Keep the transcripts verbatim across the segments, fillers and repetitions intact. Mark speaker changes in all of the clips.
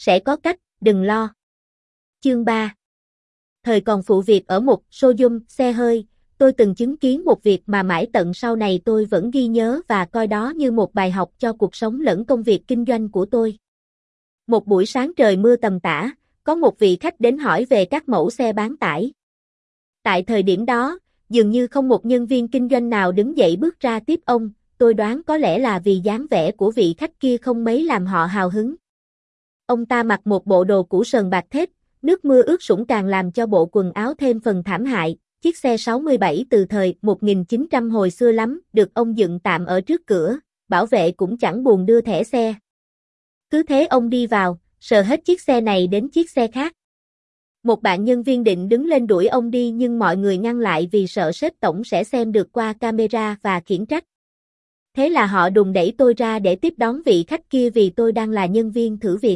Speaker 1: sẽ có cách, đừng lo. Chương ba. Thời còn phụ việc ở một showroom xe hơi, tôi từng chứng kiến một việc mà mãi tận sau này tôi vẫn ghi nhớ và coi đó như một bài học cho cuộc sống lẫn công việc kinh doanh của tôi. Một buổi sáng trời mưa tầm tã, có một vị khách đến hỏi về các mẫu xe bán tải. Tại thời điểm đó, dường như không một nhân viên kinh doanh nào đứng dậy bước ra tiếp ông, tôi đoán có lẽ là vì dáng vẻ của vị khách kia không mấy làm họ hào hứng. Ông ta mặc một bộ đồ cũ sờn bạc thết, nước mưa ướt sũng càng làm cho bộ quần áo thêm phần thảm hại. Chiếc xe sáu mươi bảy từ thời một nghìn chín trăm hồi xưa lắm, được ông dựng tạm ở trước cửa, bảo vệ cũng chẳng buồn đưa thẻ xe. Cứ thế ông đi vào, sờ hết chiếc xe này đến chiếc xe khác. Một bạn nhân viên định đứng lên đuổi ông đi nhưng mọi người ngăn lại vì sợ sếp tổng sẽ xem được qua camera và khiển trách. Thế là họ đùng đẩy tôi ra để tiếp đón vị khách kia vì tôi đang là nhân viên thử việc.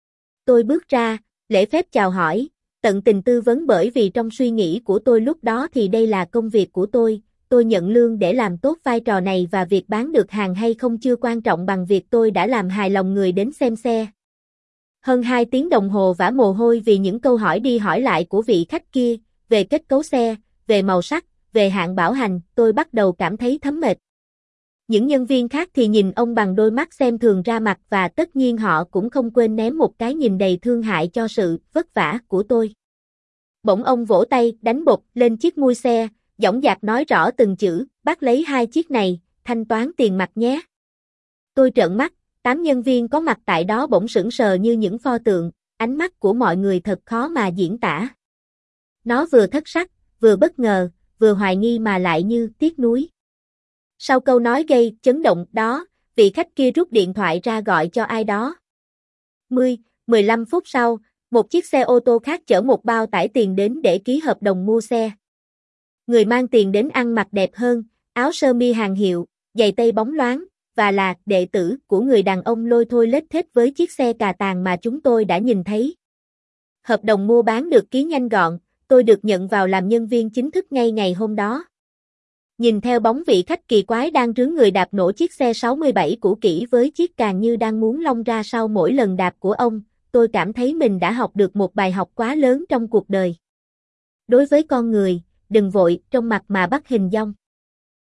Speaker 1: Tôi bước ra, lễ phép chào hỏi, tận tình tư vấn bởi vì trong suy nghĩ của tôi lúc đó thì đây là công việc của tôi, tôi nhận lương để làm tốt vai trò này và việc bán được hàng hay không chưa quan trọng bằng việc tôi đã làm hài lòng người đến xem xe. Hơn hai tiếng đồng hồ vã mồ hôi vì những câu hỏi đi hỏi lại của vị khách kia, về kết cấu xe, về màu sắc, về hạn bảo hành, tôi bắt đầu cảm thấy thấm mệt. Những nhân viên khác thì nhìn ông bằng đôi mắt xem thường ra mặt và tất nhiên họ cũng không quên ném một cái nhìn đầy thương hại cho sự vất vả của tôi. Bỗng ông vỗ tay, đánh bột lên chiếc mui xe, dõng dạc nói rõ từng chữ, bác lấy hai chiếc này, thanh toán tiền mặt nhé. Tôi trợn mắt, tám nhân viên có mặt tại đó bỗng sững sờ như những pho tượng, ánh mắt của mọi người thật khó mà diễn tả. Nó vừa thất sắc, vừa bất ngờ, vừa hoài nghi mà lại như tiếc nuối. Sau câu nói gây chấn động đó, vị khách kia rút điện thoại ra gọi cho ai đó. mười, mười lăm phút sau, một chiếc xe ô tô khác chở một bao tải tiền đến để ký hợp đồng mua xe. Người mang tiền đến ăn mặc đẹp hơn, áo sơ mi hàng hiệu, giày tây bóng loáng, và là đệ tử của người đàn ông lôi thôi lết thết với chiếc xe cà tàng mà chúng tôi đã nhìn thấy. Hợp đồng mua bán được ký nhanh gọn, tôi được nhận vào làm nhân viên chính thức ngay ngày hôm đó. Nhìn theo bóng vị khách kỳ quái đang rướn người đạp nổ chiếc xe sáu mươi bảy cũ kỹ với chiếc càng như đang muốn lông ra sau mỗi lần đạp của ông, tôi cảm thấy mình đã học được một bài học quá lớn trong cuộc đời. Đối với con người, đừng vội trong mặt mà bắt hình dong.